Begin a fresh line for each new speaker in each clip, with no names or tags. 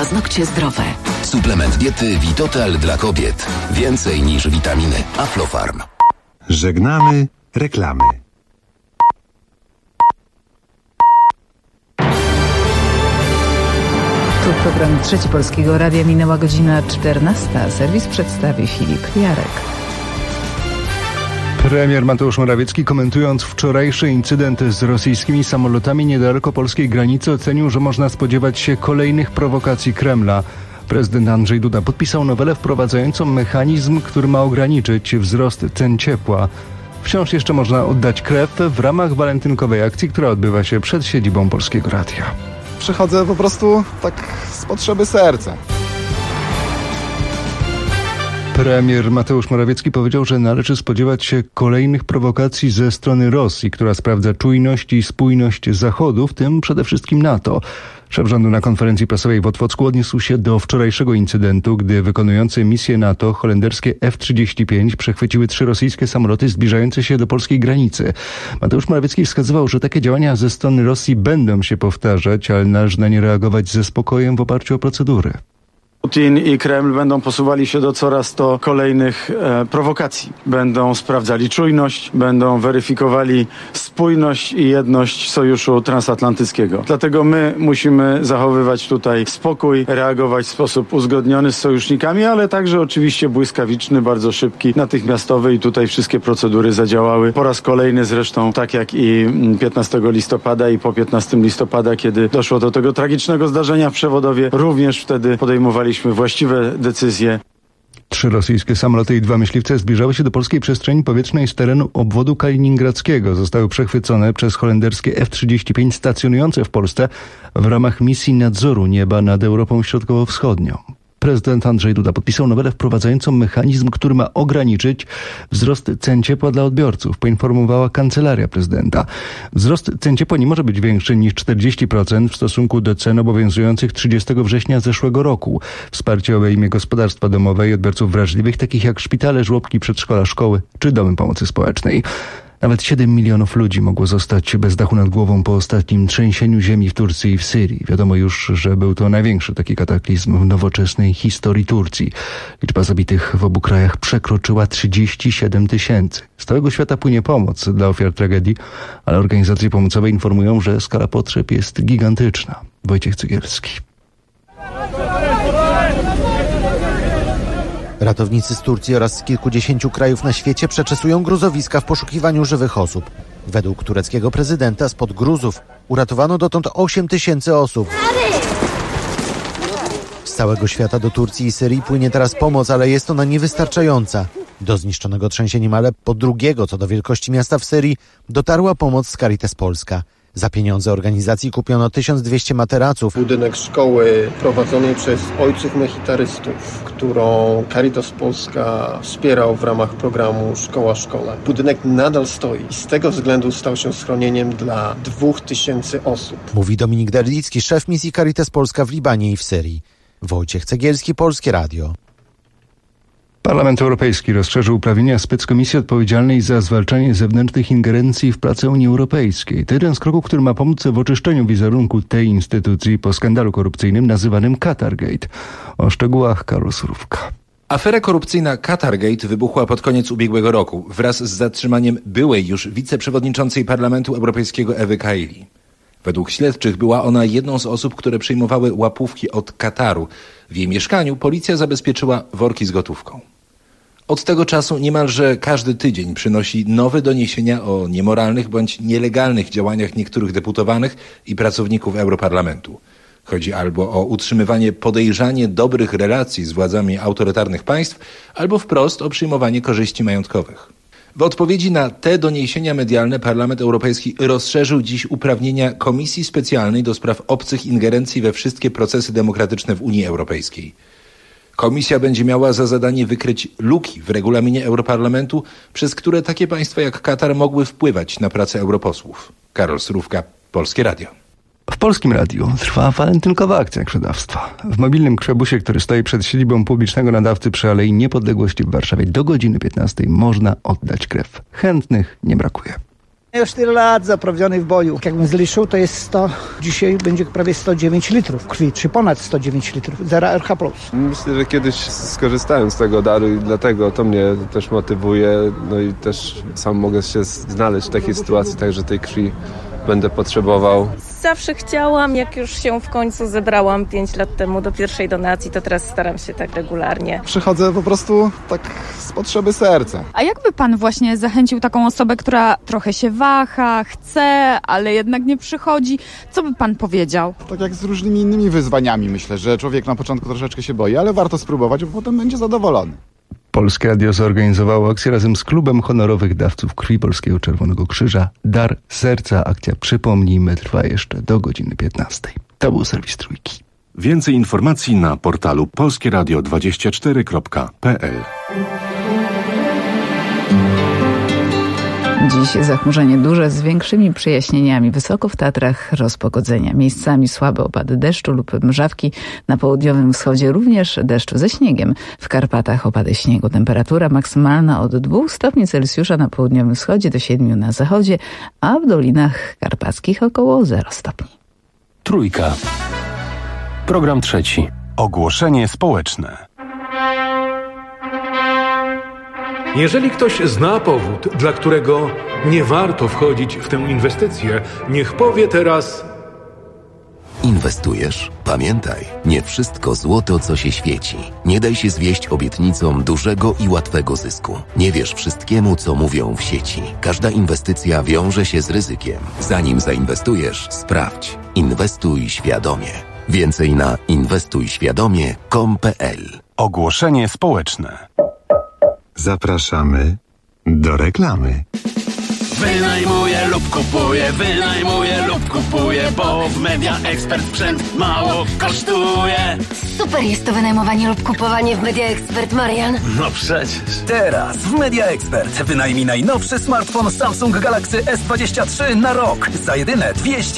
paznokcie zdrowe.
Suplement diety Vitotal dla kobiet. Więcej niż witaminy. Aflofarm.
Żegnamy reklamy.
Tu program Trzeci Polskiego Radia. Minęła godzina 14. Serwis przedstawi Filip Jarek.
Premier Mateusz Morawiecki, komentując wczorajszy incydent z rosyjskimi samolotami niedaleko polskiej granicy, ocenił, że można spodziewać się kolejnych prowokacji Kremla. Prezydent Andrzej Duda podpisał nowelę wprowadzającą mechanizm, który ma ograniczyć wzrost cen ciepła. Wciąż jeszcze można oddać krew w ramach walentynkowej akcji, która odbywa się przed siedzibą Polskiego Radia.
Przychodzę po prostu tak z potrzeby serca.
Premier Mateusz Morawiecki powiedział, że należy spodziewać się kolejnych prowokacji ze strony Rosji, która sprawdza czujność i spójność Zachodu, w tym przede wszystkim NATO. Szef rządu na konferencji prasowej w Otwocku odniósł się do wczorajszego incydentu, gdy wykonujące misję NATO holenderskie F-35 przechwyciły 3 rosyjskie samoloty zbliżające się do polskiej granicy. Mateusz Morawiecki wskazywał, że takie działania ze strony Rosji będą się powtarzać, ale należy na nie reagować ze spokojem w oparciu o procedury.
Putin i Kreml będą posuwali się do coraz to kolejnych prowokacji. Będą sprawdzali czujność, będą weryfikowali spójność i jedność sojuszu transatlantyckiego. Dlatego my musimy zachowywać tutaj spokój, reagować w sposób uzgodniony z sojusznikami, ale także oczywiście błyskawiczny, bardzo szybki, natychmiastowy i tutaj wszystkie procedury zadziałały. Po raz kolejny zresztą, tak jak i 15 listopada i po 15 listopada, kiedy doszło do tego tragicznego zdarzenia w Przewodowie, również wtedy podejmowali właściwe decyzje.
3 rosyjskie samoloty i 2 myśliwce zbliżały się do polskiej przestrzeni powietrznej z terenu obwodu kaliningradzkiego. Zostały przechwycone przez holenderskie F-35 stacjonujące w Polsce w ramach misji nadzoru nieba nad Europą Środkowo-Wschodnią. Prezydent Andrzej Duda podpisał nowelę wprowadzającą mechanizm, który ma ograniczyć wzrost cen ciepła dla odbiorców, poinformowała Kancelaria Prezydenta. Wzrost cen ciepła nie może być większy niż 40% w stosunku do cen obowiązujących 30 września zeszłego roku. Wsparcie obejmie gospodarstwa domowe i odbiorców wrażliwych, takich jak szpitale, żłobki, przedszkola, szkoły czy domy pomocy społecznej. Nawet 7 milionów ludzi mogło zostać bez dachu nad głową po ostatnim trzęsieniu ziemi w Turcji i w Syrii. Wiadomo już, że był to największy taki kataklizm w nowoczesnej historii Turcji. Liczba zabitych w obu krajach przekroczyła 37 000. Z całego świata płynie pomoc dla ofiar tragedii, ale organizacje pomocowe informują, że skala potrzeb jest gigantyczna. Wojciech Cegielski.
Ratownicy z Turcji oraz z kilkudziesięciu krajów na świecie przeczesują gruzowiska w poszukiwaniu żywych osób. Według tureckiego prezydenta spod gruzów uratowano dotąd 8 000 osób. Z całego świata do Turcji i Syrii płynie teraz pomoc, ale jest ona niewystarczająca. Do zniszczonego trzęsieniem Aleppo, drugiego co do wielkości miasta w Syrii, dotarła pomoc z Caritas Polska. Za pieniądze organizacji kupiono 1200 materaców.
Budynek szkoły prowadzonej przez ojców mechitarystów, którą Caritas Polska wspierał w ramach programu Szkoła Szkole. Budynek nadal stoi i z tego względu stał się schronieniem dla 2000 osób.
Mówi Dominik Derlicki, szef misji Caritas Polska w Libanie i w Syrii. Wojciech Cegielski, Polskie Radio.
Parlament Europejski rozszerzył uprawnienia speckomisji odpowiedzialnej za zwalczanie zewnętrznych ingerencji w pracę Unii Europejskiej. To jeden z kroków, który ma pomóc w oczyszczeniu wizerunku tej instytucji po skandalu korupcyjnym nazywanym Qatargate. O szczegółach Karol Surówka.
Afera korupcyjna Qatargate wybuchła pod koniec ubiegłego roku wraz z zatrzymaniem byłej już wiceprzewodniczącej Parlamentu Europejskiego Ewy Kaili. Według śledczych była ona jedną z osób, które przyjmowały łapówki od Kataru. W jej mieszkaniu policja zabezpieczyła worki z gotówką. Od tego czasu niemalże każdy tydzień przynosi nowe doniesienia o niemoralnych bądź nielegalnych działaniach niektórych deputowanych i pracowników Europarlamentu. Chodzi albo o utrzymywanie podejrzanie dobrych relacji z władzami autorytarnych państw, albo wprost o przyjmowanie korzyści majątkowych. W odpowiedzi na te doniesienia medialne Parlament Europejski rozszerzył dziś uprawnienia Komisji Specjalnej do spraw obcych ingerencji we wszystkie procesy demokratyczne w Unii Europejskiej. Komisja będzie miała za zadanie wykryć luki w regulaminie Europarlamentu, przez które takie państwa jak Katar mogły wpływać na pracę europosłów. Karol Surówka, Polskie Radio.
W Polskim Radiu trwa walentynkowa akcja krwiodawstwa. W mobilnym krwiobusie, który stoi przed siedzibą publicznego nadawcy przy Alei Niepodległości w Warszawie, do godziny 15 można oddać krew. Chętnych nie brakuje.
Już tyle lat zaprawiony w boju. Jakbym zliczył, to jest 100, dzisiaj będzie prawie 109 litrów krwi, czy ponad 109 litrów, 0 RH+.
Myślę, że kiedyś skorzystałem z tego daru i dlatego to mnie też motywuje. No i też sam mogę się znaleźć w takiej sytuacji, także tej krwi będę potrzebował.
Zawsze chciałam, jak już się w końcu zebrałam 5 lat temu do pierwszej donacji, to teraz staram się tak regularnie.
Przychodzę po prostu tak z potrzeby serca.
A jakby pan właśnie zachęcił taką osobę, która trochę się waha, chce, ale jednak nie przychodzi? Co by pan powiedział?
Tak jak z różnymi innymi wyzwaniami, myślę, że człowiek na początku troszeczkę się boi, ale warto spróbować, bo potem będzie zadowolony.
Polskie Radio zorganizowało akcję razem z Klubem Honorowych Dawców Krwi Polskiego Czerwonego Krzyża. Dar serca. Akcja, przypomnijmy, trwa jeszcze do godziny 15. To był serwis Trójki.
Więcej informacji na portalu polskieradio24.pl.
Dziś zachmurzenie duże z większymi przejaśnieniami. Wysoko w Tatrach rozpogodzenia. Miejscami słabe opady deszczu lub mrzawki. Na południowym wschodzie również deszczu ze śniegiem. W Karpatach opady śniegu. Temperatura maksymalna od 2 stopni Celsjusza na południowym wschodzie do 7 na zachodzie, a w dolinach karpackich około 0 stopni.
Trójka. Program trzeci.
Ogłoszenie społeczne.
Jeżeli ktoś zna powód, dla którego nie warto wchodzić w tę inwestycję, niech powie teraz...
Inwestujesz? Pamiętaj, nie wszystko złoto, co się świeci. Nie daj się zwieść obietnicom dużego i łatwego zysku. Nie wierz wszystkiemu, co mówią w sieci. Każda inwestycja wiąże się z ryzykiem. Zanim zainwestujesz, sprawdź. Inwestuj świadomie. Więcej na inwestujświadomie.com.pl.
Ogłoszenie społeczne. Zapraszamy do reklamy.
Wynajmuję lub kupuję, bo w Media Expert sprzęt mało kosztuje.
Super jest to wynajmowanie lub kupowanie w Media Expert, Marian.
No przecież. Teraz w Media Expert wynajmij najnowszy smartfon Samsung Galaxy S23 na rok za jedyne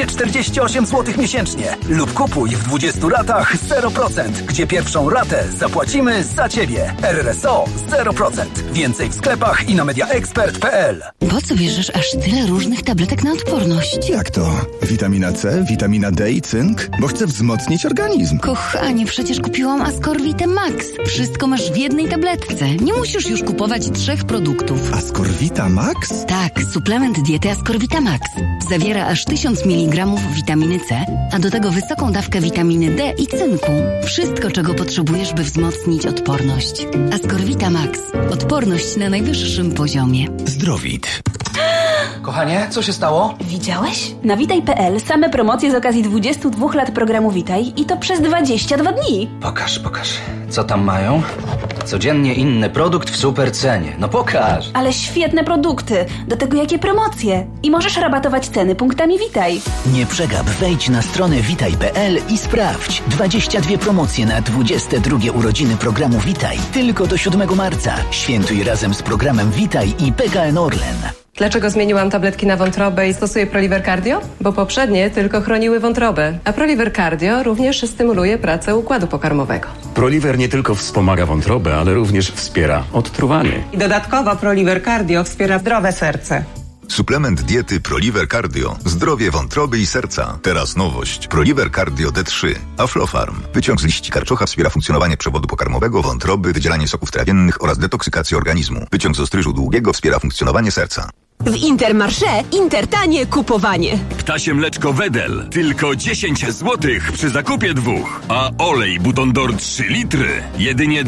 248 zł miesięcznie. Lub kupuj w 20 ratach 0%, gdzie pierwszą ratę zapłacimy za Ciebie. RRSO 0%. Więcej w sklepach i na mediaexpert.pl.
Po co bierzesz aż tyle różnych tabletek na odporność?
Jak to? Witamina C, witamina D i cynk? Bo chcę wzmocnić organizm.
Kochanie, przecież kupiłam Ascorvite Max. Wszystko masz w jednej tabletce. Nie musisz już kupować 3 produktów.
Ascorvita Max?
Tak, suplement diety Ascorvita Max. Zawiera aż 1000 mg witaminy C, a do tego wysoką dawkę witaminy D i cynku. Wszystko, czego potrzebujesz, by wzmocnić odporność. Ascorvita Max. Odporność na najwyższym poziomie.
Zdrowit.
Kochanie, co się stało?
Widziałeś? Na Witaj.pl same promocje z okazji 22 lat programu Witaj i to przez 22 dni.
Pokaż. Co tam mają? Codziennie inny produkt w super cenie. No pokaż.
Ale świetne produkty. Do tego jakie promocje. I możesz rabatować ceny punktami Witaj.
Nie przegap, wejdź na stronę Witaj.pl i sprawdź. 22 promocje na 22 urodziny programu Witaj. Tylko do 7 marca. Świętuj razem z programem Witaj i PKN Orlen.
Dlaczego zmieniłam tabletki na wątrobę i stosuję Proliver Cardio? Bo poprzednie tylko chroniły wątrobę, a Proliver Cardio również stymuluje pracę układu pokarmowego.
Proliver nie tylko wspomaga wątrobę, ale również wspiera odtruwanie.
I dodatkowo Proliver Cardio wspiera zdrowe serce.
Suplement diety Proliver Cardio. Zdrowie wątroby i serca. Teraz nowość. Proliver Cardio D3. Aflofarm. Wyciąg z liści karczocha wspiera funkcjonowanie przewodu pokarmowego, wątroby, wydzielanie soków trawiennych oraz detoksykację organizmu. Wyciąg z ostryżu długiego wspiera funkcjonowanie serca.
W Intermarché Intertanie kupowanie.
Ptasie mleczko Wedel. Tylko 10 zł przy zakupie 2. A olej Buton d'Or 3 litry. Jedynie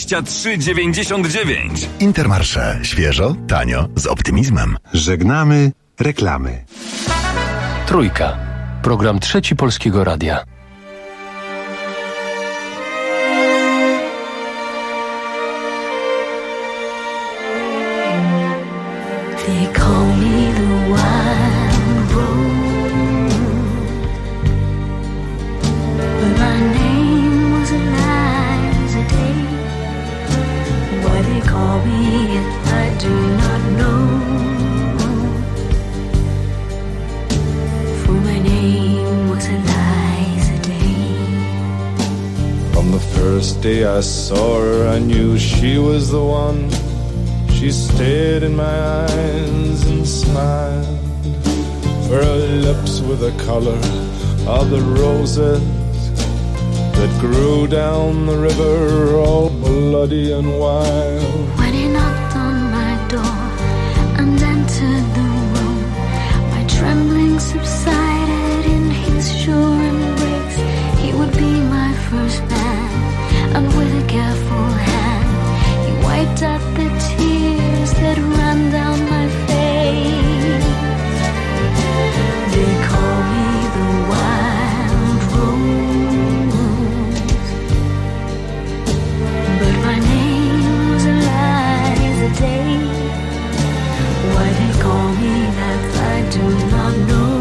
23,99.
Intermarché. Świeżo, tanio, z optymizmem.
Żegnamy reklamy.
Trójka. Program trzeci Polskiego Radia.
They call me the wild rose, but my name was Eliza Day. Why they call me it, I do not know, for my name was Eliza Day.
From the first day I saw her, I knew she was the one. She stared in my eyes and smiled. her lips were the color of the roses that grew down the river, all bloody and wild.
When he knocked on my door and entered the room, my trembling subsided in his sure embrace. He would be my first man, and with a careful hand he wiped out the tears that ran down my face. They call me the wild rose, but my name was Eliza Day. Why they call me that I do not know,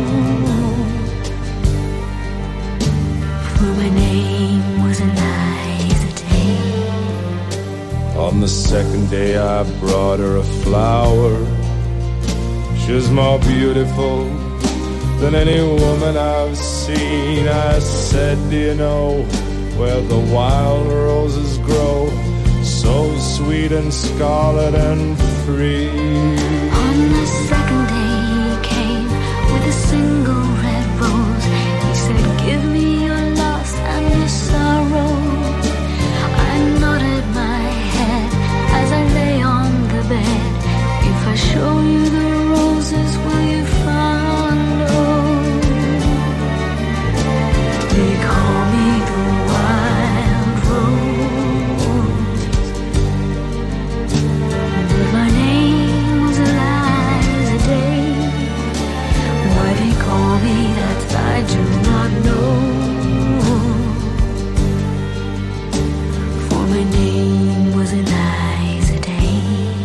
for my name was Eliza Day.
On the second day I brought her a flower. She was more beautiful than any woman I've seen. I said, do you know where the wild roses grow, so sweet and scarlet and free?
On the second day he came with a single red rose. He said, give me your loss and your sorrow. I nodded my head as I lay on the bed. If I show you the roses, will you follow? They call me the wild rose, but my name was Eliza Day. Why they call me that I do not know, for my name was Eliza Day.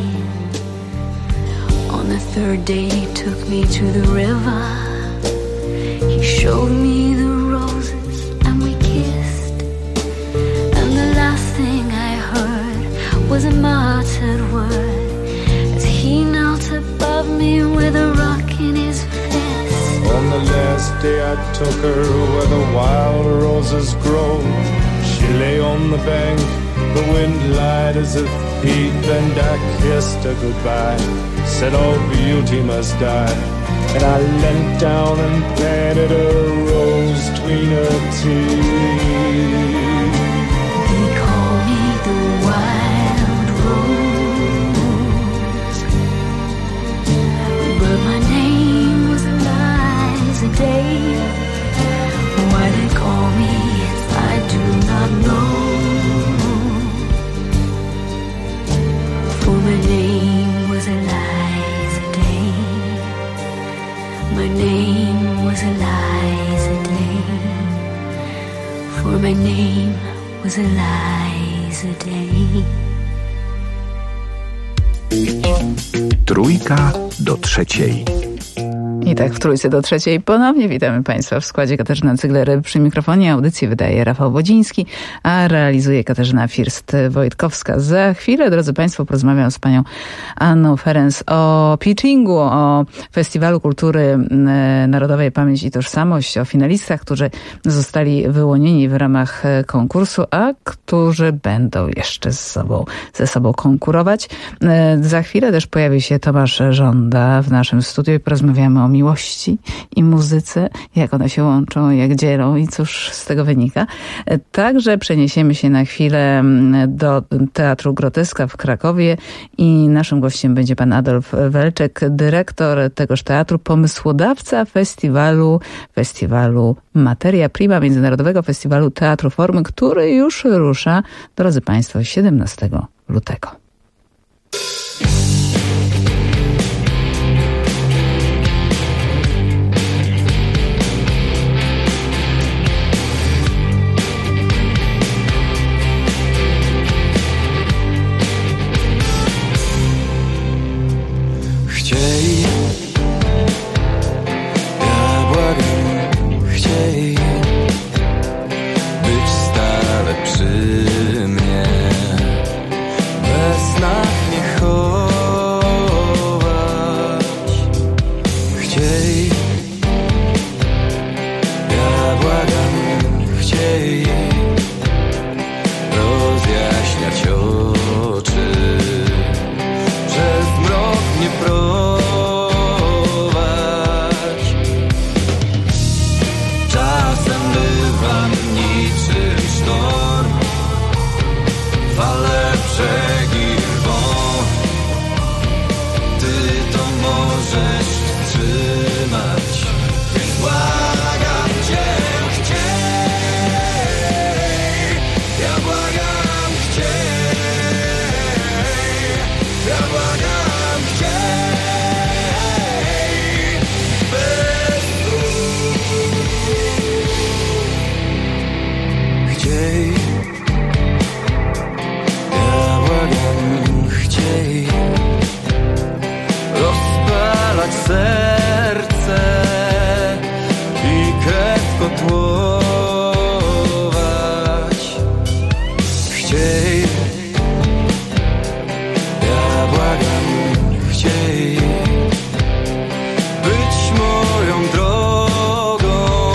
On the third day he took me to the river. He showed me the roses and we kissed, and the last thing I heard was a muttered word as he knelt above me with a rock in his fist.
On the last day I took her where the wild roses grow. She lay on the bank, the wind lied as a thief, and I kissed her goodbye, said all beauty must die. And I leant down and planted a rose between her teeth.
They call me the wild rose, but my name was Eliza Day. Why they call me it I do not know, for my name was Eliza Day. My name was Eliza Day, for my name was Eliza Day.
Trójka do trzeciej.
I tak w Trójce do trzeciej ponownie witamy Państwa w składzie. Katarzyna Cygler przy mikrofonie. Audycję wydaje Rafał Wodziński, a realizuje Katarzyna First-Wojtkowska. Za chwilę, drodzy Państwo, porozmawiam z panią Anną Ferenc o pitchingu, o Festiwalu Kultury Narodowej Pamięć i Tożsamość, o finalistach, którzy zostali wyłonieni w ramach konkursu, a którzy będą jeszcze ze sobą konkurować. Za chwilę też pojawi się Tomasz Żąda w naszym studiu i porozmawiamy o miłości i muzyce, jak one się łączą, jak dzielą i cóż z tego wynika. Także przeniesiemy się na chwilę do Teatru Groteska w Krakowie i naszym gościem będzie pan Adolf Welczek, dyrektor tegoż teatru, pomysłodawca festiwalu Materia Prima, Międzynarodowego Festiwalu Teatru Formy, który już rusza, drodzy Państwo, 17 lutego.
Być stale przy mnie, bez
chciej. Ja błagam, chciej rozpalać serce i krew kotłować. Chciej. Ja błagam, chciej być moją drogą,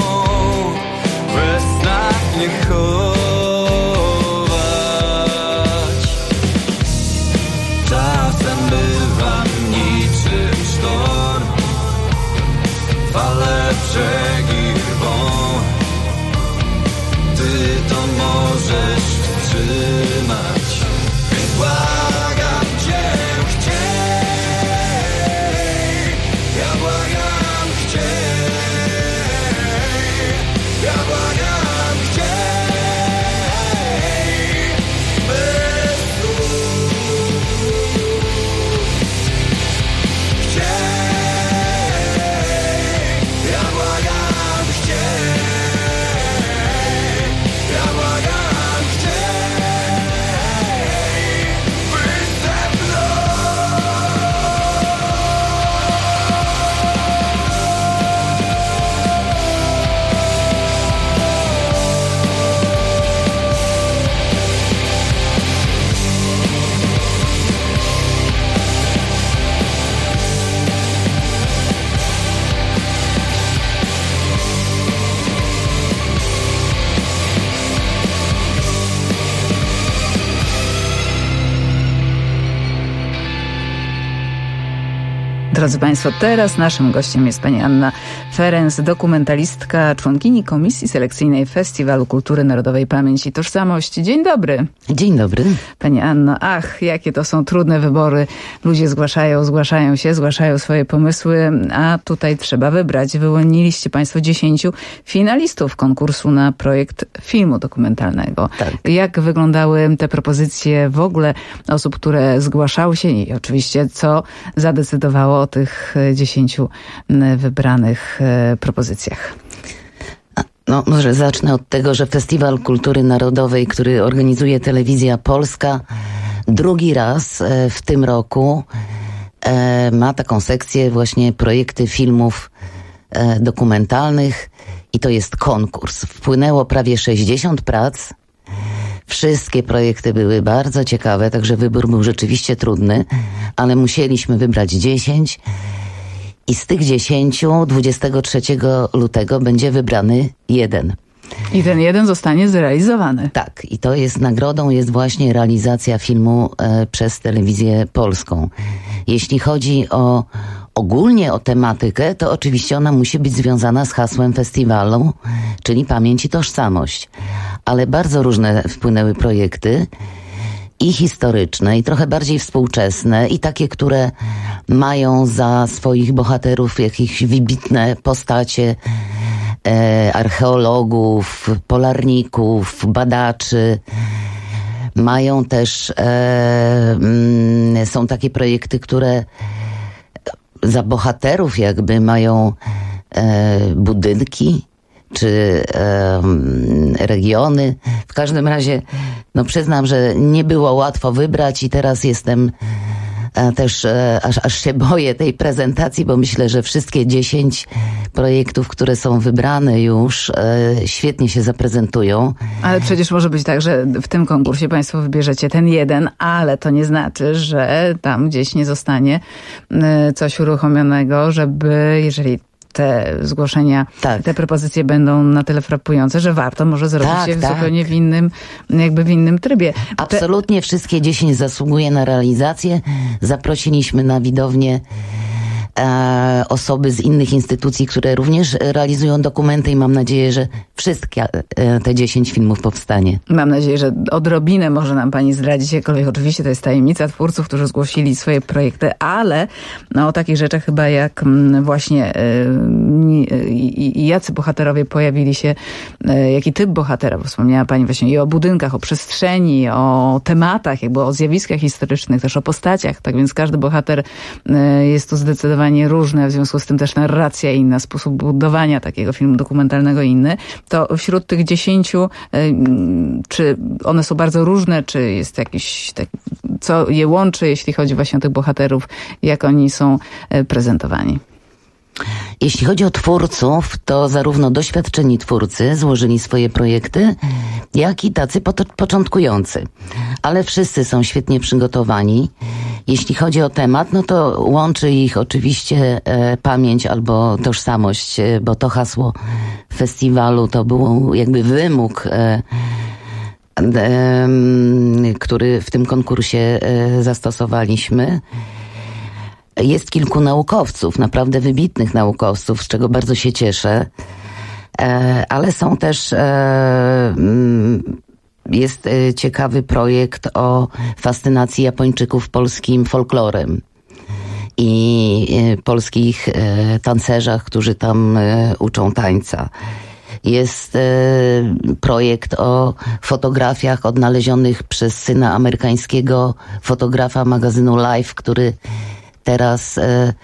we snach mnie chować. Czasem bywam niczym sztorm, fale brzegi rwą. Ty to możesz wstrzymać, więc błagam cię, chciej. Ja błagam, chciej. Ja błagam, chciej. Bez słów. Chciej. Ja błagam, chciej. Ja błagam, chciej. Być ze mną.
Drodzy Państwo, teraz naszym gościem jest pani Anna Ferenc, dokumentalistka, członkini Komisji Selekcyjnej Festiwalu Kultury Narodowej Pamięć i Tożsamość. Dzień dobry.
Dzień dobry.
Pani Anno, jakie to są trudne wybory. Ludzie zgłaszają swoje pomysły, a tutaj trzeba wybrać. Wyłoniliście Państwo 10 finalistów konkursu na projekt filmu dokumentalnego.
Tak.
Jak wyglądały te propozycje w ogóle osób, które zgłaszały się i oczywiście co zadecydowało o tych 10 wybranych propozycjach?
No, może zacznę od tego, że Festiwal Kultury Narodowej, który organizuje Telewizja Polska, drugi raz w tym roku ma taką sekcję właśnie projekty filmów dokumentalnych i to jest konkurs. Wpłynęło prawie 60 prac. Wszystkie projekty były bardzo ciekawe, także wybór był rzeczywiście trudny, ale musieliśmy wybrać 10 i z tych 10 23 lutego będzie wybrany 1.
I ten 1 zostanie zrealizowany.
Tak, i to jest nagrodą, jest właśnie realizacja filmu przez Telewizję Polską. Jeśli chodzi ogólnie o tematykę, to oczywiście ona musi być związana z hasłem festiwalu, czyli pamięć i tożsamość. Ale bardzo różne wpłynęły projekty i historyczne, i trochę bardziej współczesne, i takie, które mają za swoich bohaterów jakieś wybitne postacie archeologów, polarników, badaczy. Mają też, są takie projekty, które za bohaterów jakby mają budynki czy regiony. W każdym razie, no przyznam, że nie było łatwo wybrać i teraz jestem też, aż się boję tej prezentacji, bo myślę, że wszystkie 10 projektów, które są wybrane już, świetnie się zaprezentują.
Ale przecież może być tak, że w tym konkursie Państwo wybierzecie ten 1, ale to nie znaczy, że tam gdzieś nie zostanie coś uruchomionego, żeby, jeżeli te zgłoszenia, te propozycje będą na tyle frapujące, że warto może zrobić je zupełnie w innym trybie.
Absolutnie wszystkie 10 zasługuje na realizację. Zaprosiliśmy na widownię osoby z innych instytucji, które również realizują dokumenty i mam nadzieję, że wszystkie te 10 filmów powstanie.
Mam nadzieję, że odrobinę może nam pani zdradzić, jakkolwiek oczywiście to jest tajemnica twórców, którzy zgłosili swoje projekty, ale o takich rzeczach chyba jak właśnie jacy bohaterowie pojawili się, jaki typ bohatera, bo wspomniała pani właśnie i o budynkach, o przestrzeni, o tematach, jakby o zjawiskach historycznych, też o postaciach, tak więc każdy bohater jest tu zdecydowanie zdecydowanie różne, w związku z tym też narracja inna, sposób budowania takiego filmu dokumentalnego inny, to wśród tych 10, czy one są bardzo różne, czy jest jakiś, co je łączy, jeśli chodzi właśnie o tych bohaterów, jak oni są prezentowani?
Jeśli chodzi o twórców, to zarówno doświadczeni twórcy złożyli swoje projekty, jak i tacy początkujący. Ale wszyscy są świetnie przygotowani. Jeśli chodzi o temat, no to łączy ich oczywiście pamięć albo tożsamość, bo to hasło festiwalu to był jakby wymóg, który w tym konkursie zastosowaliśmy. Jest kilku naukowców, naprawdę wybitnych naukowców, z czego bardzo się cieszę, ale są też, jest ciekawy projekt o fascynacji Japończyków polskim folklorem i polskich tancerzach, którzy tam uczą tańca. Jest projekt o fotografiach odnalezionych przez syna amerykańskiego fotografa magazynu Life, który teraz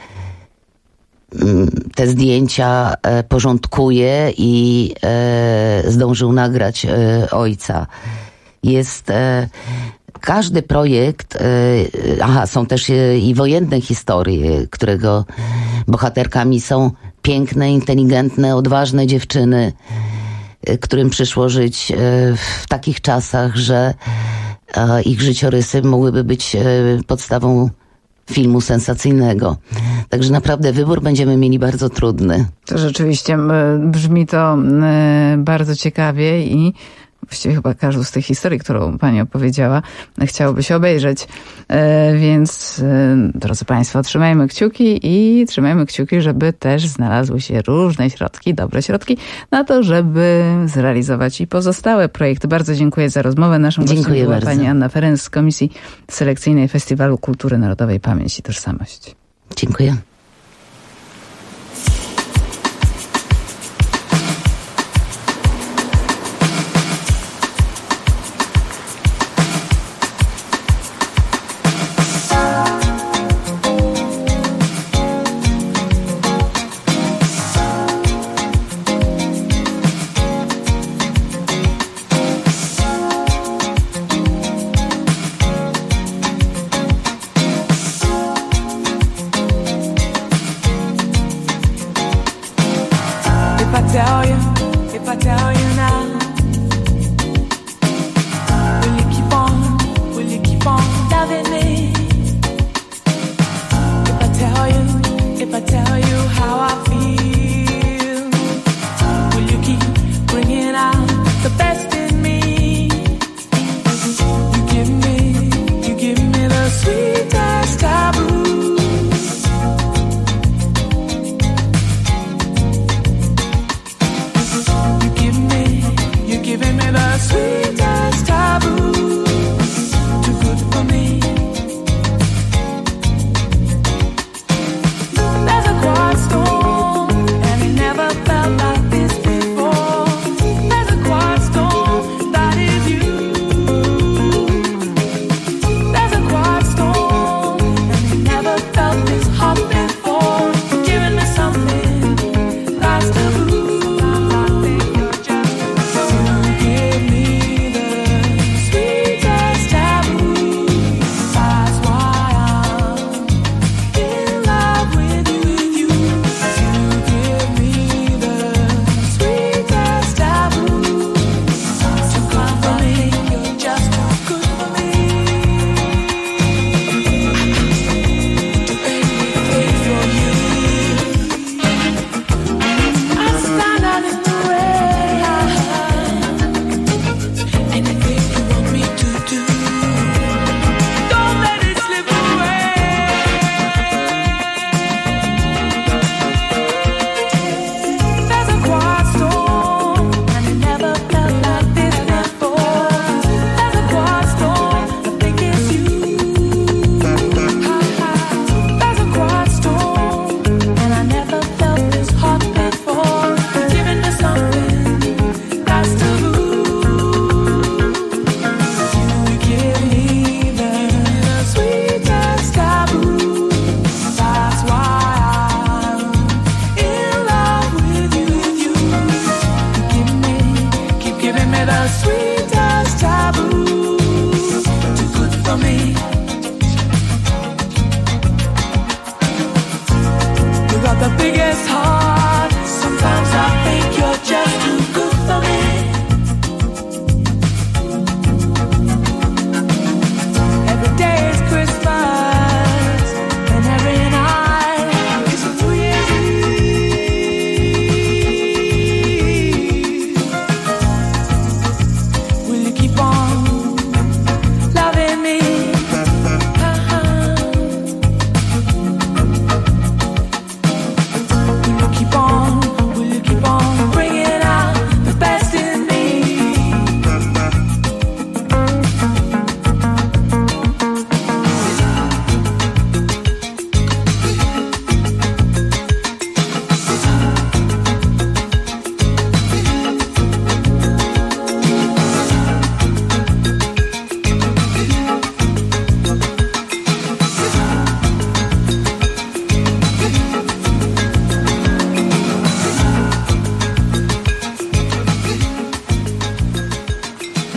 te zdjęcia porządkuje i zdążył nagrać ojca. Jest każdy projekt, są też i wojenne historie, którego bohaterkami są piękne, inteligentne, odważne dziewczyny, którym przyszło żyć w takich czasach, że ich życiorysy mogłyby być podstawą filmu sensacyjnego. Także naprawdę wybór będziemy mieli bardzo trudny.
To rzeczywiście brzmi to bardzo ciekawie i właściwie chyba każdą z tych historii, którą pani opowiedziała, chciałoby się obejrzeć. Więc, drodzy państwo, trzymajmy kciuki, żeby też znalazły się różne środki, dobre środki, na to, żeby zrealizować i pozostałe projekty. Bardzo dziękuję za rozmowę. Naszą gościem była pani Anna Ferenc z Komisji Selekcyjnej Festiwalu Kultury Narodowej Pamięć i Tożsamość.
Dziękuję.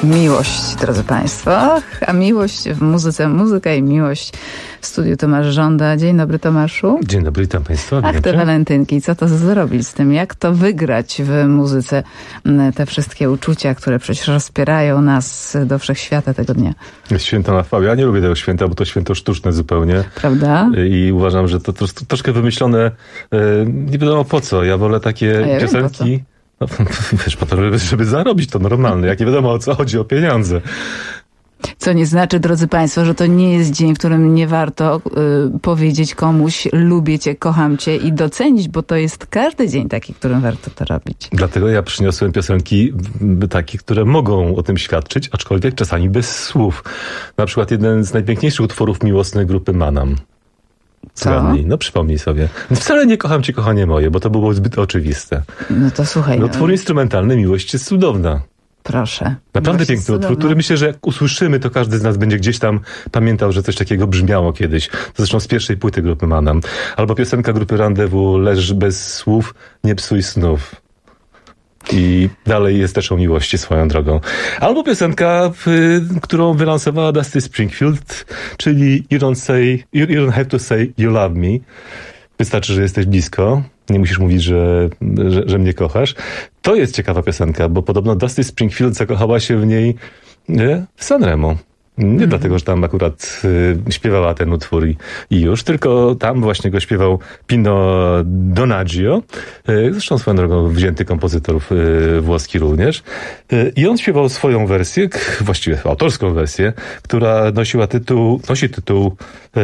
Miłość, drodzy Państwo. A miłość w muzyce, muzyka i miłość. W studiu Tomasz Żąda. Dzień dobry, Tomaszu.
Dzień dobry, witam Państwa.
Ach, te walentynki, co to zrobić z tym? Jak to wygrać w muzyce? Te wszystkie uczucia, które przecież rozpierają nas do wszechświata tego dnia.
Święto na chwałę. Ja nie lubię tego święta, bo to święto sztuczne zupełnie.
Prawda?
I uważam, że to troszkę wymyślone, nie wiadomo po co. Ja wolę takie piosenki... No, wiesz, po to, żeby zarobić, to normalne. Jak nie wiadomo o co chodzi, o pieniądze.
Co nie znaczy, drodzy Państwo, że to nie jest dzień, w którym nie warto powiedzieć komuś lubię Cię, kocham Cię i docenić, bo to jest każdy dzień taki, w którym warto to robić.
Dlatego ja przyniosłem piosenki takie, które mogą o tym świadczyć, aczkolwiek czasami bez słów. Na przykład jeden z najpiękniejszych utworów miłosnych grupy Manam. Zgadnij, no przypomnij sobie. Wcale nie kocham Cię, kochanie moje, bo to było zbyt oczywiste.
No to słuchaj.
No, utwór instrumentalny, Miłość jest cudowna.
Proszę.
Naprawdę piękny utwór, który myślę, że jak usłyszymy, to każdy z nas będzie gdzieś tam pamiętał, że coś takiego brzmiało kiedyś. To zresztą z pierwszej płyty grupy Manam. Albo piosenka grupy Rendezvous, Leż bez słów, nie psuj snów. I dalej jest też o miłości swoją drogą. Albo piosenka, którą wylansowała Dusty Springfield, czyli You don't have to say you love me. Wystarczy, że jesteś blisko. Nie musisz mówić, że mnie kochasz. To jest ciekawa piosenka, bo podobno Dusty Springfield zakochała się w niej w Sanremo. Nie dlatego, że tam akurat śpiewała ten utwór i już, tylko tam właśnie go śpiewał Pino Donaggio, zresztą swoją drogą wzięty kompozytor włoski również. I on śpiewał swoją wersję, właściwie autorską wersję, która nosi tytuł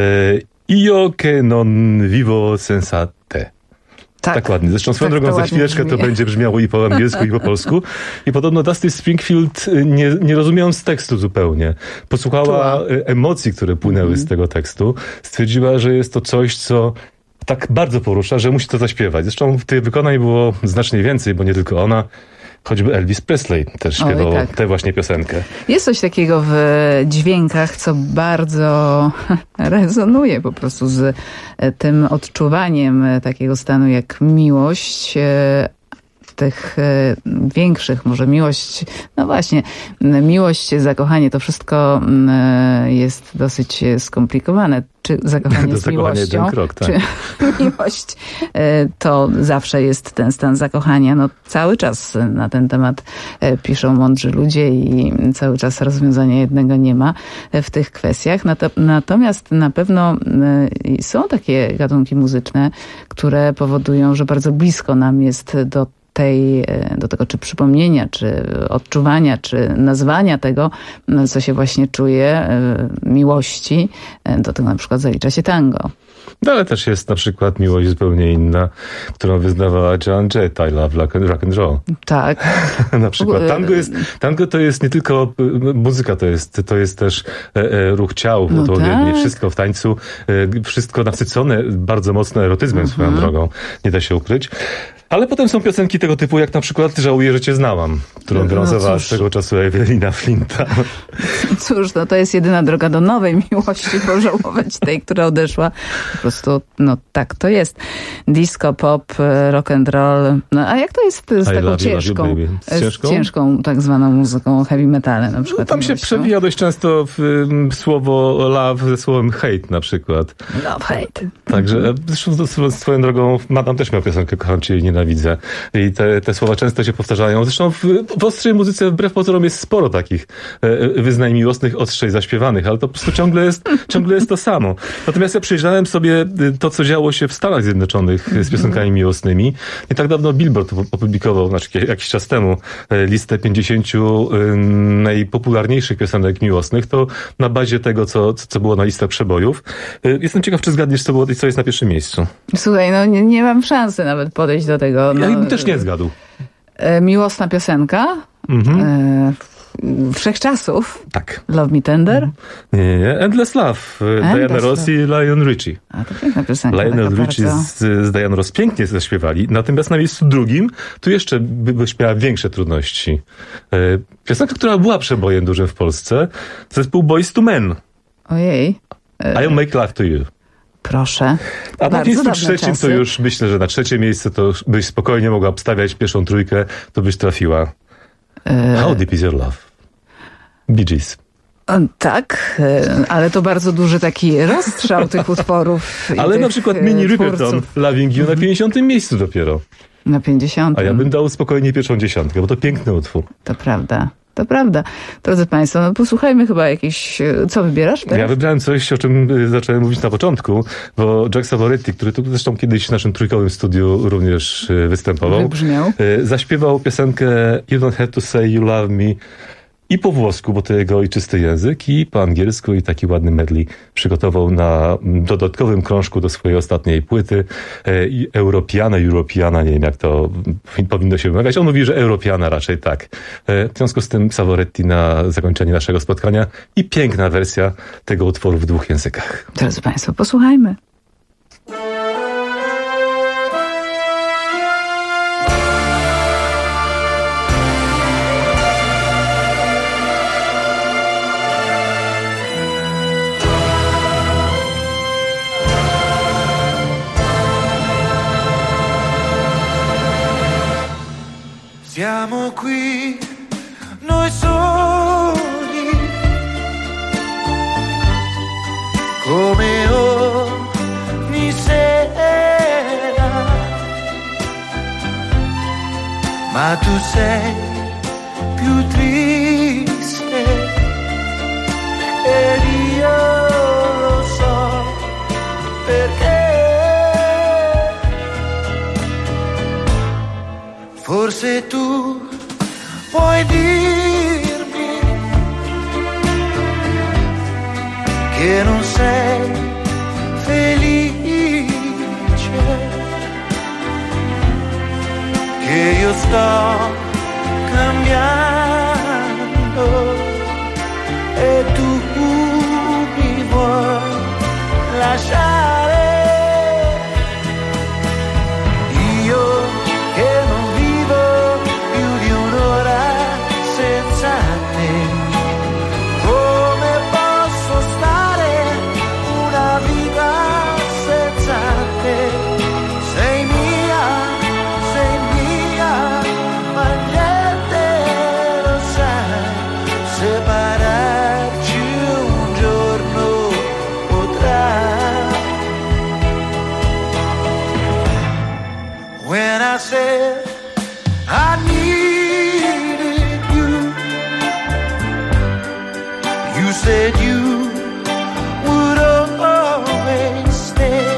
Io che non vivo senza te. Tak ładnie. Zresztą swoją drogą za chwileczkę to będzie brzmiało i po angielsku, i po polsku. I podobno Dusty Springfield, nie rozumiejąc tekstu zupełnie, posłuchała emocji, które płynęły z tego tekstu. Stwierdziła, że jest to coś, co tak bardzo porusza, że musi to zaśpiewać. Zresztą tych wykonań było znacznie więcej, bo nie tylko ona. Choćby Elvis Presley też śpiewał tę właśnie piosenkę.
Jest coś takiego w dźwiękach, co bardzo rezonuje po prostu z tym odczuwaniem takiego stanu jak miłość, tych większych, może miłość, no właśnie, miłość, zakochanie, to wszystko jest dosyć skomplikowane. Czy zakochanie z miłością,
krok, tak.
Czy miłość to zawsze jest ten stan zakochania. No, cały czas na ten temat piszą mądrzy ludzie i cały czas rozwiązania jednego nie ma w tych kwestiach. Natomiast na pewno są takie gatunki muzyczne, które powodują, że bardzo blisko nam jest do tego, czy przypomnienia, czy odczuwania, czy nazwania tego, co się właśnie czuje, miłości. Do tego na przykład zalicza się tango.
No ale też jest na przykład miłość zupełnie inna, którą wyznawała Joan Jett, I love rock and roll.
Tak.
Na przykład tango to jest nie tylko muzyka, to jest też ruch ciał, odpowiedni, wszystko w tańcu, wszystko nasycone bardzo mocno erotyzmem swoją drogą, nie da się ukryć. Ale potem są piosenki tego typu, jak na przykład Żałuję, że cię znałam, którą wylansowała swego czasu Ewelina Flinta.
Cóż, to jest jedyna droga do nowej miłości, pożałować tej, która odeszła. Po prostu, tak to jest. Disco, pop, rock and roll. No, a jak to jest z taką ciężką tak zwaną muzyką, heavy metalem na przykład?
Tam się przewija dość często słowo love ze słowem hate na przykład.
Love, hate.
Także zresztą swoją drogą Madame też miał piosenkę Kocham cię i nienawidzę. I te słowa często się powtarzają. Zresztą w ostrej muzyce wbrew pozorom jest sporo takich wyznań miłosnych, ostrzej zaśpiewanych, ale to po prostu ciągle jest to samo. Natomiast ja przejrzałem sobie to, co działo się w Stanach Zjednoczonych z piosenkami miłosnymi. Nie tak dawno Billboard opublikował, jakiś czas temu, listę 50 najpopularniejszych piosenek miłosnych. To na bazie tego, co było na listach przebojów. Jestem ciekaw, czy zgadniesz, co jest na pierwszym miejscu.
Słuchaj, nie mam szansy nawet podejść do tego.
Ja bym też nie zgadł.
Miłosna piosenka. Wszechczasów.
Tak.
Love Me Tender?
Nie. Endless Love. Diana Ross i Lionel Richie.
A to piękna piosenka.
Lionel Richie z Diana Ross pięknie zaśpiewali. Natomiast na miejscu drugim tu jeszcze miała większe trudności. Piosenka, która była przebojem dużym w Polsce. Zespół Boyz II Men.
Ojej.
I'll Make Love to You.
Proszę.
A na miejscu trzecim to już myślę, że na trzecie miejsce to byś spokojnie mogła obstawiać pierwszą trójkę, to byś trafiła. How Deep Is Your Love? Bee Gees.
Tak, ale to bardzo duży taki rozstrzał tych utworów.
Ale na przykład Minnie Riperton, Loving You na 50. miejscu dopiero.
Na 50.
A ja bym dał spokojnie pierwszą 10, bo to piękny utwór.
To prawda. To prawda. Drodzy Państwo, no posłuchajmy chyba jakiś... Co wybierasz teraz?
Ja wybrałem coś, o czym zacząłem mówić na początku, bo Jack Savoretti, który tu zresztą kiedyś w naszym trójkowym studiu również występował, zaśpiewał piosenkę You Don't Have to Say You Love Me i po włosku, bo to jego ojczysty język, i po angielsku, i taki ładny medley przygotował na dodatkowym krążku do swojej ostatniej płyty. I Europiana, nie wiem jak to powinno się wymawiać. On mówi, że Europiana raczej tak. W związku z tym Savoretti na zakończenie naszego spotkania i piękna wersja tego utworu w 2 językach.
Drodzy Państwo, posłuchajmy.
Siamo qui, noi soli, come ogni sera, ma tu sei più triste ed io lo so perché. Forse tu puoi dirmi che non sei felice, che io sto cambiando e tu mi vuoi lasciare. Said I needed you. You said you would always stay.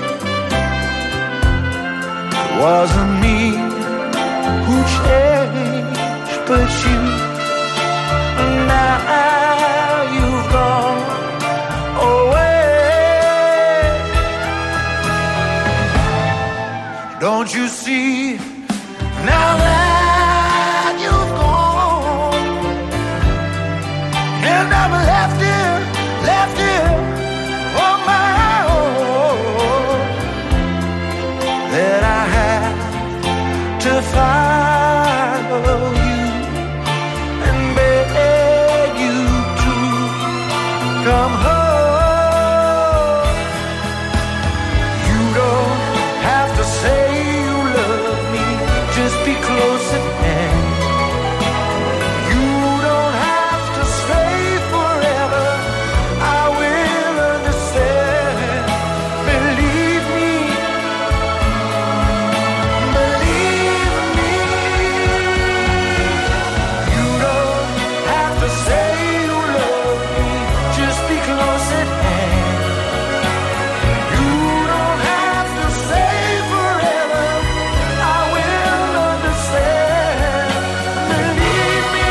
It wasn't me who changed, but you. And now you've gone away. Don't you see? Now that you've gone, and I'm left here on my own, that I have to follow you and beg you to come home. You don't have to say you love me, just be close at hand. You don't have to stay forever, I will understand. Believe me, you don't have to say you love me, just be close at hand. You don't have to stay forever, I will understand. Believe me,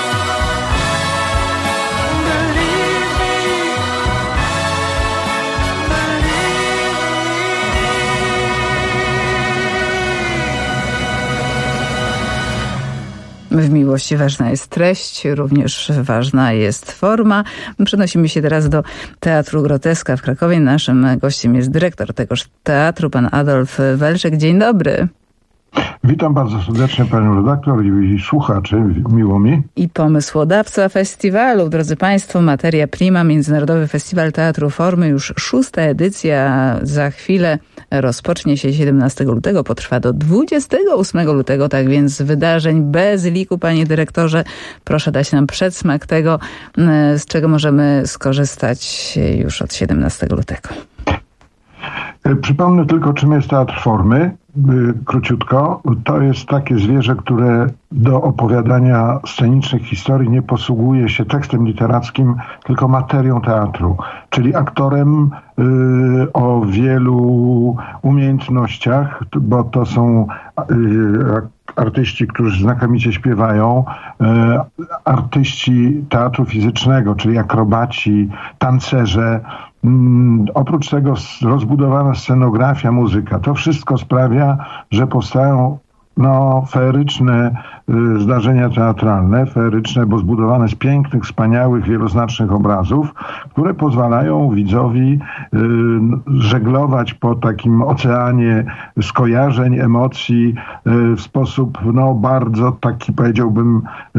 W miłości ważna jest treść, również ważna jest forma. Przenosimy się teraz do Teatru Groteska w Krakowie. Naszym gościem jest dyrektor tegoż teatru, pan Adolf Welczek. Dzień dobry.
Witam bardzo serdecznie panią redaktor i słuchaczy, miło mi.
I pomysłodawca festiwalu, drodzy państwo, Materia Prima, Międzynarodowy Festiwal Teatru Formy, już 6. edycja, za chwilę rozpocznie się 17 lutego, potrwa do 28 lutego, tak więc wydarzeń bez liku, panie dyrektorze. Proszę dać nam przedsmak tego, z czego możemy skorzystać już od 17 lutego.
Przypomnę tylko, czym jest teatr formy, króciutko. To jest takie zwierzę, które do opowiadania scenicznych historii nie posługuje się tekstem literackim, tylko materią teatru, czyli aktorem o wielu umiejętnościach, bo to są artyści, którzy znakomicie śpiewają, artyści teatru fizycznego, czyli akrobaci, tancerze. Oprócz tego rozbudowana scenografia, muzyka. To wszystko sprawia, że powstają feeryczne zdarzenia teatralne, feeryczne, bo zbudowane z pięknych, wspaniałych, wieloznacznych obrazów, które pozwalają widzowi żeglować po takim oceanie skojarzeń, emocji w sposób bardzo taki, powiedziałbym,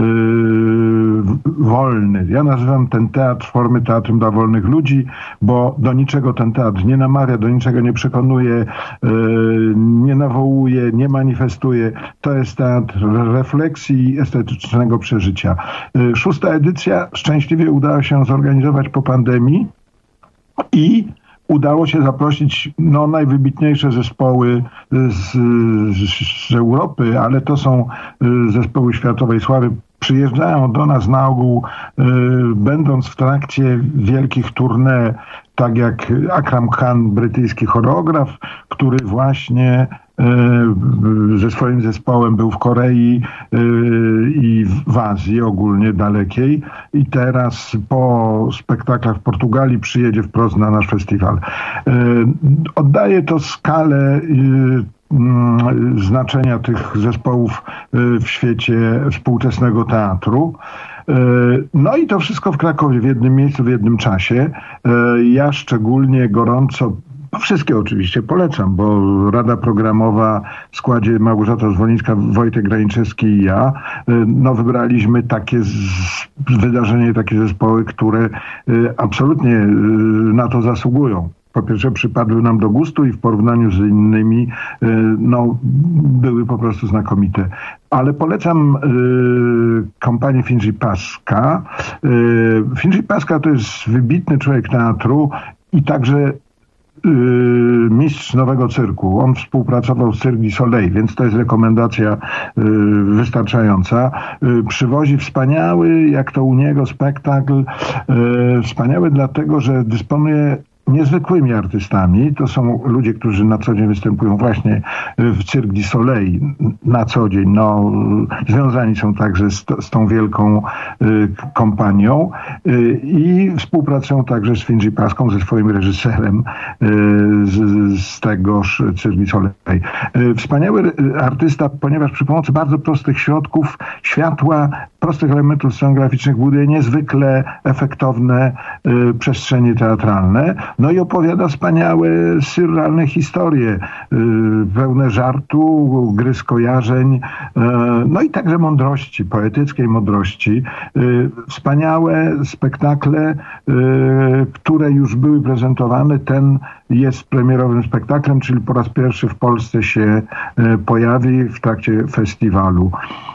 wolny. Ja nazywam ten teatr formy teatrem dla wolnych ludzi, bo do niczego ten teatr nie namawia, do niczego nie przekonuje, nie nawołuje, nie manifestuje. To jest teatr refleksji i estetycznego przeżycia. 6. edycja szczęśliwie udało się zorganizować po pandemii i udało się zaprosić najwybitniejsze zespoły z Europy, ale to są zespoły światowej sławy. Przyjeżdżają do nas na ogół, będąc w trakcie wielkich tournée, tak jak Akram Khan, brytyjski choreograf, który właśnie ze swoim zespołem był w Korei i w Azji ogólnie dalekiej i teraz po spektaklach w Portugalii przyjedzie wprost na nasz festiwal. Oddaje to skalę znaczenia tych zespołów w świecie współczesnego teatru. No i to wszystko w Krakowie, w jednym miejscu, w jednym czasie. Ja szczególnie gorąco wszystkie oczywiście polecam, bo Rada Programowa w składzie Małgorzata Zwolnicka, Wojtek Graniczewski i ja, wybraliśmy takie wydarzenie, takie zespoły, które absolutnie na to zasługują. Po pierwsze przypadły nam do gustu i w porównaniu z innymi były po prostu znakomite. Ale polecam kompanię Finzi Pasca. Finzi Pasca to jest wybitny człowiek teatru i także mistrz Nowego Cyrku. On współpracował z Cirque du Soleil, więc to jest rekomendacja wystarczająca. Przywozi wspaniały, jak to u niego, spektakl. Wspaniały dlatego, że dysponuje niezwykłymi artystami. To są ludzie, którzy na co dzień występują właśnie w Cirque du Soleil. Na co dzień. Związani są także z tą wielką kompanią i współpracują także z Finzi Paską, ze swoim reżyserem z tegoż Cirque du Soleil. Wspaniały artysta, ponieważ przy pomocy bardzo prostych środków światła, prostych elementów scenograficznych buduje niezwykle efektowne przestrzenie teatralne. I opowiada wspaniałe, surrealne historie, pełne żartu, gry skojarzeń, i także mądrości, poetyckiej mądrości. Wspaniałe spektakle, które już były prezentowane. Ten jest premierowym spektaklem, czyli po raz pierwszy w Polsce się pojawi w trakcie festiwalu.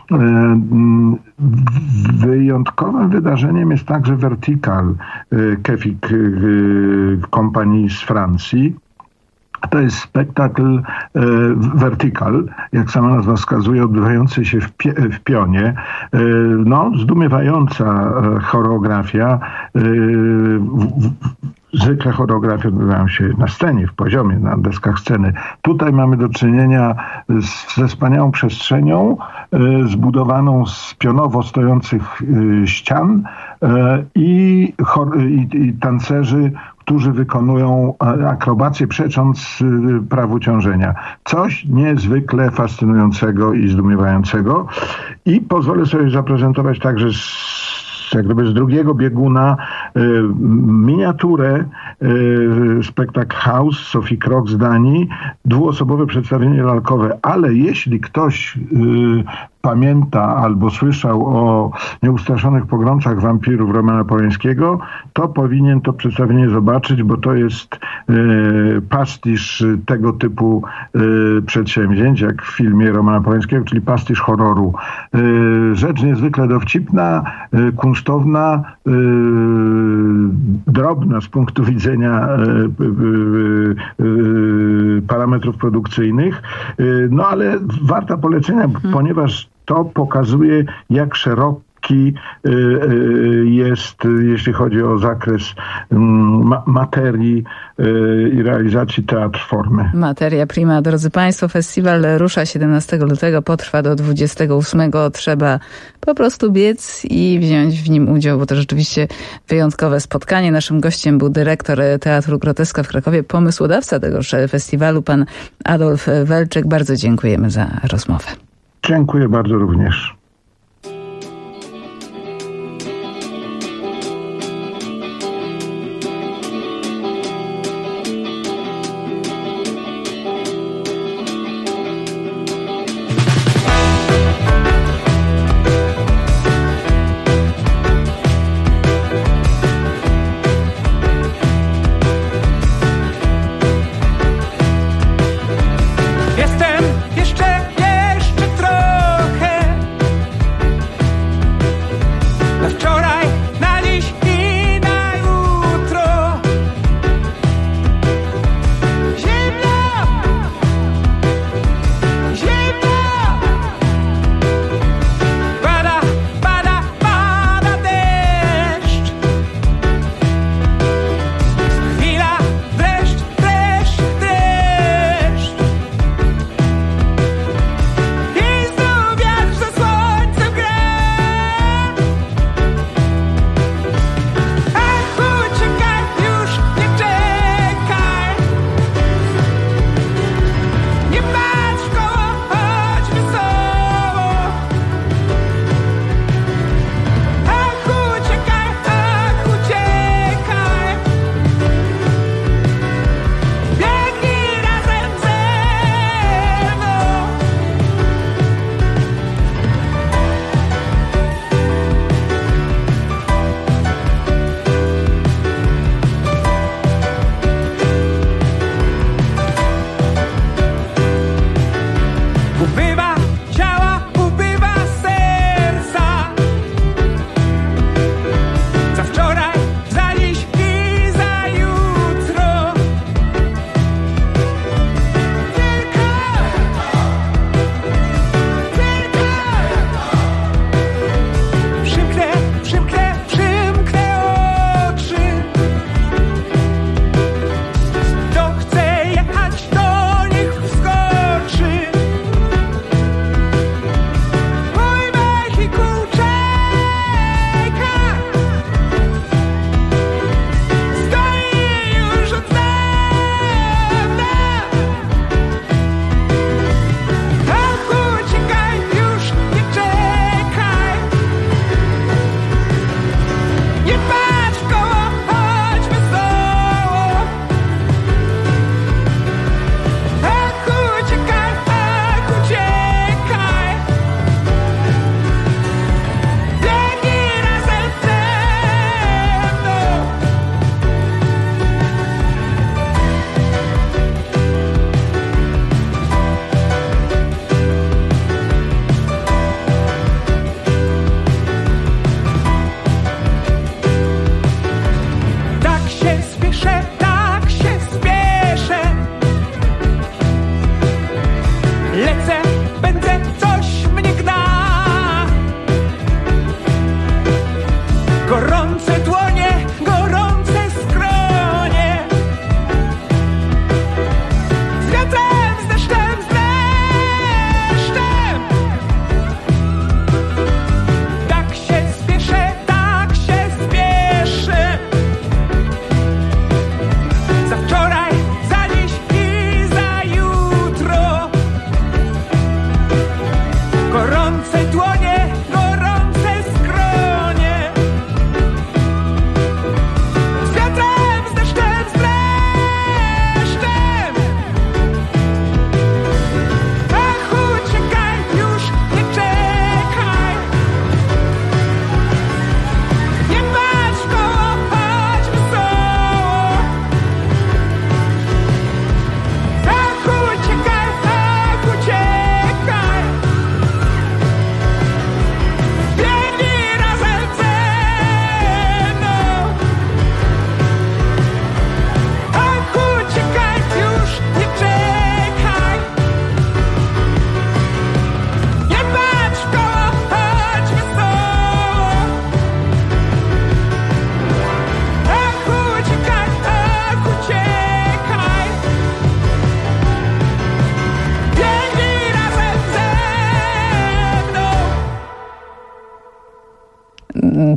Wyjątkowym wydarzeniem jest także Vertical, Kefik kompanii z Francji. To jest spektakl Vertical, jak sama nazwa wskazuje, odbywający się w pionie. Zdumiewająca choreografia. Zwykle choreografie odbywają się na scenie, w poziomie, na deskach sceny. Tutaj mamy do czynienia ze wspaniałą przestrzenią zbudowaną z pionowo stojących ścian i tancerzy, którzy wykonują akrobację, przecząc prawu ciążenia. Coś niezwykle fascynującego i zdumiewającego. I pozwolę sobie zaprezentować także jak gdyby z drugiego bieguna miniaturę, spektakl House, Sophie Krok z Danii, dwuosobowe przedstawienie lalkowe, ale jeśli ktoś pamięta albo słyszał o Nieustraszonych pogromcach wampirów Romana Polańskiego, to powinien to przedstawienie zobaczyć, bo to jest pastisz tego typu przedsięwzięć, jak w filmie Romana Polańskiego, czyli pastisz horroru. Rzecz niezwykle dowcipna, kunsztowna, drobna z punktu widzenia parametrów produkcyjnych, no ale warta polecenia, ponieważ to pokazuje, jak szeroki jest, jeśli chodzi o zakres materii i realizacji teatr formy.
Materia prima. Drodzy Państwo, festiwal rusza 17 lutego, potrwa do 28. Trzeba po prostu biec i wziąć w nim udział, bo to rzeczywiście wyjątkowe spotkanie. Naszym gościem był dyrektor Teatru Groteska w Krakowie, pomysłodawca tegoż festiwalu, pan Adolf Welczek. Bardzo dziękujemy za rozmowę.
Dziękuję bardzo również.
Jestem jeszcze trochę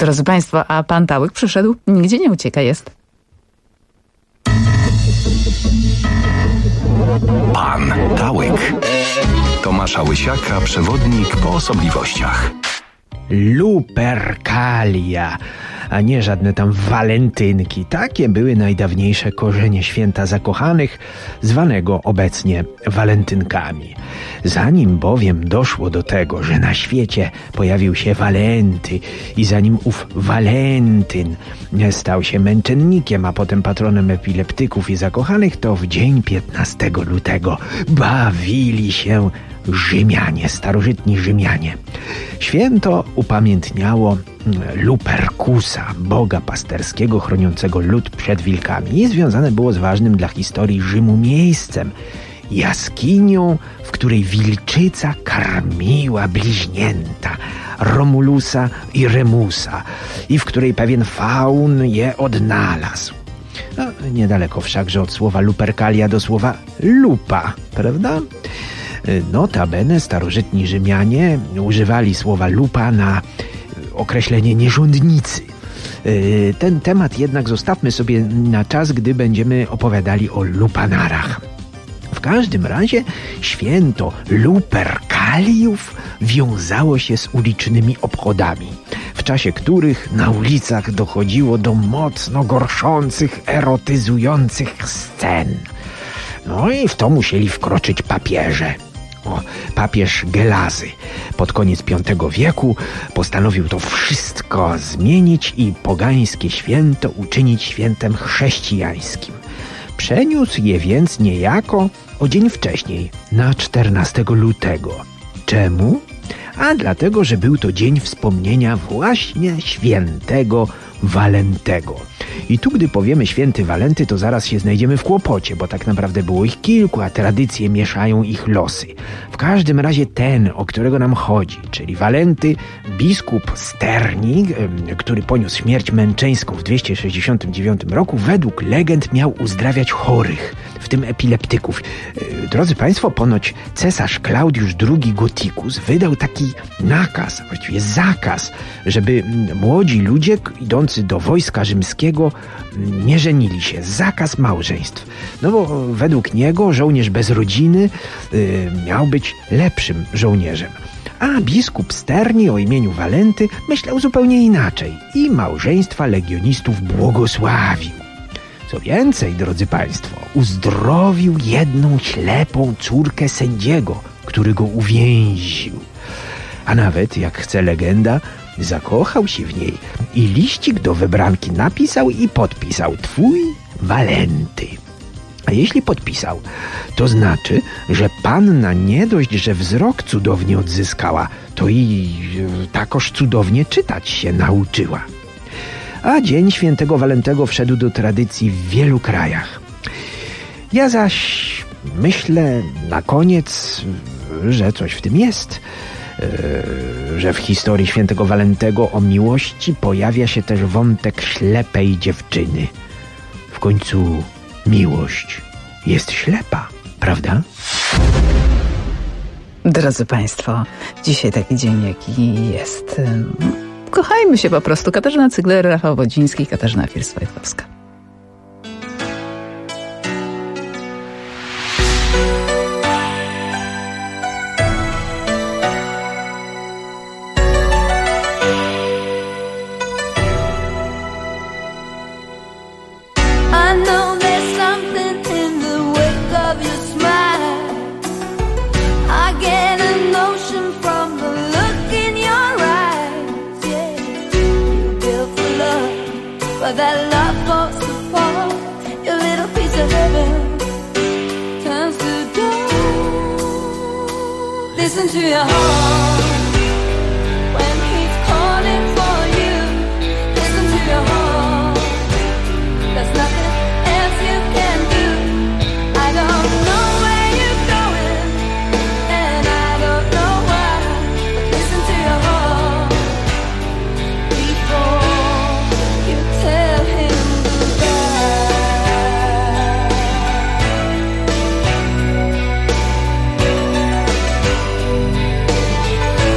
Drodzy Państwo, a pan Tałyk przyszedł, nigdzie nie ucieka, jest.
Pan Tałyk. Tomasza Łysiaka, przewodnik po osobliwościach.
Lupercalia, a nie żadne tam walentynki. Takie były najdawniejsze korzenie święta zakochanych, zwanego obecnie walentynkami. Zanim bowiem doszło do tego, że na świecie pojawił się Walenty i zanim ów Walentyn stał się męczennikiem, a potem patronem epileptyków i zakochanych, to w dzień 15 lutego bawili się Rzymianie, starożytni Rzymianie. Święto upamiętniało Lupercusa, boga pasterskiego chroniącego lud przed wilkami, i związane było z ważnym dla historii Rzymu miejscem, jaskinią, w której wilczyca karmiła bliźnięta Romulusa i Remusa i w której pewien faun je odnalazł. No, niedaleko wszakże od słowa Lupercalia do słowa lupa, prawda? Notabene starożytni Rzymianie używali słowa lupa na określenie nierządnicy. Ten temat jednak zostawmy sobie na czas, gdy będziemy opowiadali o lupanarach. W każdym razie święto Lupercaliów wiązało się z ulicznymi obchodami, w czasie których na ulicach dochodziło do mocno gorszących, erotyzujących scen. No i w to musieli wkroczyć papieże. Papież Gelazy pod koniec V wieku postanowił to wszystko zmienić i pogańskie święto uczynić świętem chrześcijańskim. Przeniósł je więc niejako o dzień wcześniej, na 14 lutego. Czemu? A dlatego, że był to dzień wspomnienia właśnie świętego Walentego. I tu, gdy powiemy święty Walenty, to zaraz się znajdziemy w kłopocie, bo tak naprawdę było ich kilku, a tradycje mieszają ich losy. W każdym razie ten, o którego nam chodzi, czyli Walenty, biskup Sterni, który poniósł śmierć męczeńską w 269 roku, według legend miał uzdrawiać chorych, w tym epileptyków. Drodzy Państwo, ponoć cesarz Klaudiusz II Gothicus wydał taki nakaz, właściwie zakaz, żeby młodzi ludzie idący do wojska rzymskiego nie żenili się. Zakaz małżeństw. No bo według niego żołnierz bez rodziny miał być lepszym żołnierzem. A biskup Sterni o imieniu Walenty myślał zupełnie inaczej i małżeństwa legionistów błogosławił. Co więcej, drodzy Państwo, uzdrowił jedną ślepą córkę sędziego, który go uwięził. A nawet, jak chce legenda, zakochał się w niej i liścik do wybranki napisał i podpisał: twój Walenty. A jeśli podpisał, to znaczy, że panna nie dość, że wzrok cudownie odzyskała, to i takoż cudownie czytać się nauczyła. A dzień świętego Walentego wszedł do tradycji w wielu krajach. Ja zaś myślę na koniec, że coś w tym jest, że w historii świętego Walentego o miłości pojawia się też wątek ślepej dziewczyny. W końcu miłość jest ślepa, prawda?
Drodzy Państwo, dzisiaj taki dzień, jaki jest. Kochajmy się po prostu. Katarzyna Cygler, Rafał Wodziński, Katarzyna First-Wojtkowska.
But that love falls apart. Your little piece of heaven turns to gold. Listen to your heart when he's calling for you. Listen to your heart. There's nothing else you can do. I don't know where you're going, and I don't know why. But listen to your heart before tell him goodbye.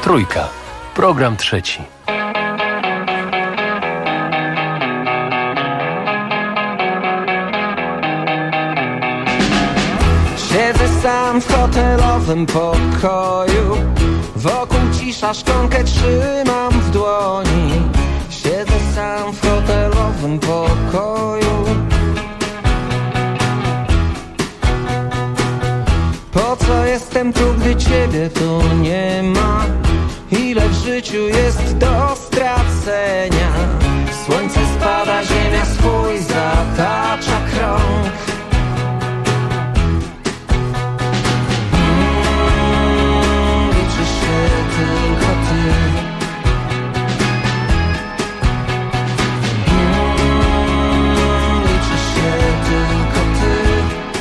Trójka. Program trzeci.
Siedzę sam w hotelowym pokoju. Wokół cisza, szklankę trzymam w dłoni. Siedzę sam w hotelowym pokoju. Po co jestem tu, gdy ciebie tu nie ma? Ile w życiu jest do stracenia? Słońce spada, ziemia swój zatacza krąg. Liczy się tylko ty. Liczy się tylko ty.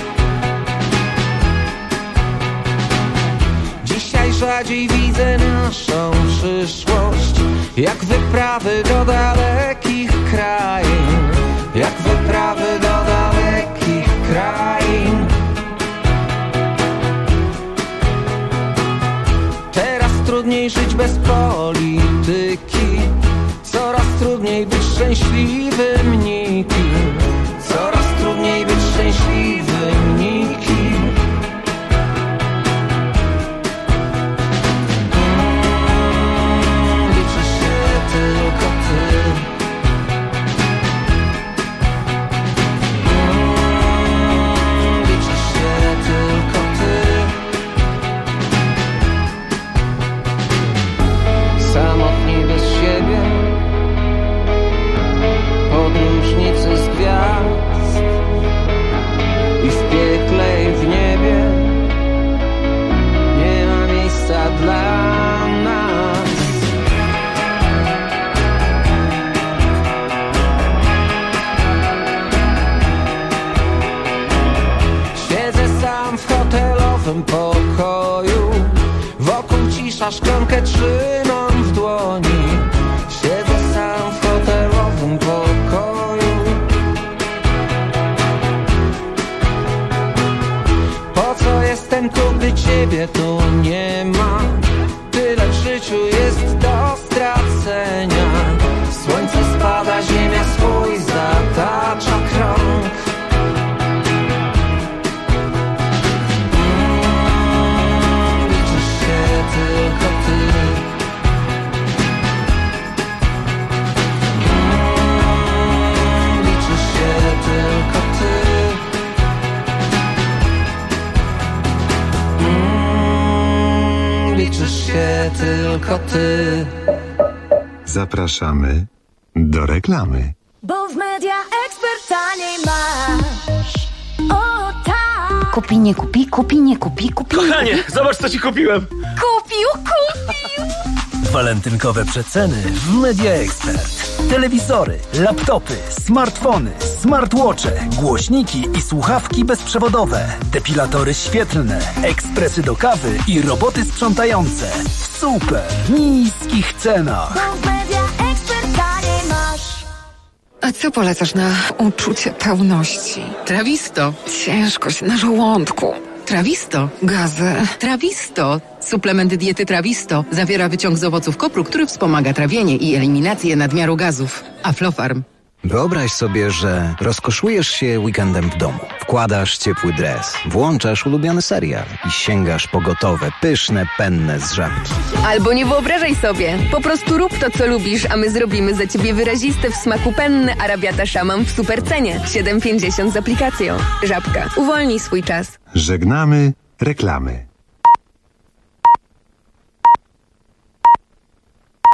Dzisiaj rzadziej widzę naszą przyszłość, jak wyprawy do dalekich krain, jak wyprawy do dalekich krain. Teraz trudniej żyć bez polityki, coraz trudniej być szczęśliwym nikim, coraz trudniej być szczęśliwym nikim. Tylko ty. Liczy się tylko ty. Samotni bez siebie, podróżnicy z gwiazd. I w piekle i w niebie nie ma miejsca dla nas. W hotelowym pokoju, wokół cisza, szklankę trzymam w dłoni. Siedzę sam w hotelowym pokoju. Po co jestem tu, gdy ciebie tu nie ma? Tyle w życiu jest do stracenia. Słońce spada, ziemia swój zatacza krąg. Tylko ty. Liczy się tylko ty. Liczy się tylko ty.
Zapraszamy do reklamy.
Bo w Media Expert taniej masz. O tak.
Kupi, nie kupi, kupi, nie kupi, kupi.
Kochanie, zobacz co ci kupiłem.
Kupił.
Walentynkowe przeceny w Media Expert. Telewizory, laptopy, smartfony, smartwatche, głośniki i słuchawki bezprzewodowe, depilatory świetlne, ekspresy do kawy i roboty sprzątające w super niskich cenach.
Bo w Media Expert taniej masz.
A co polecasz na uczucie pełności? Trawisto. Ciężkość na żołądku. Trawisto. Gazy. Trawisto. Suplement diety Trawisto zawiera wyciąg z owoców kopru, który wspomaga trawienie i eliminację nadmiaru gazów. Aflofarm.
Wyobraź sobie, że rozkoszujesz się weekendem w domu. Wkładasz ciepły dres, włączasz ulubiony serial i sięgasz po gotowe, pyszne, penne z Żabki.
Albo nie wyobrażaj sobie. Po prostu rób to, co lubisz, a my zrobimy za ciebie wyraziste w smaku penne arabiata szaman w supercenie. 7,50 z aplikacją. Żabka. Uwolnij swój czas.
Żegnamy reklamy.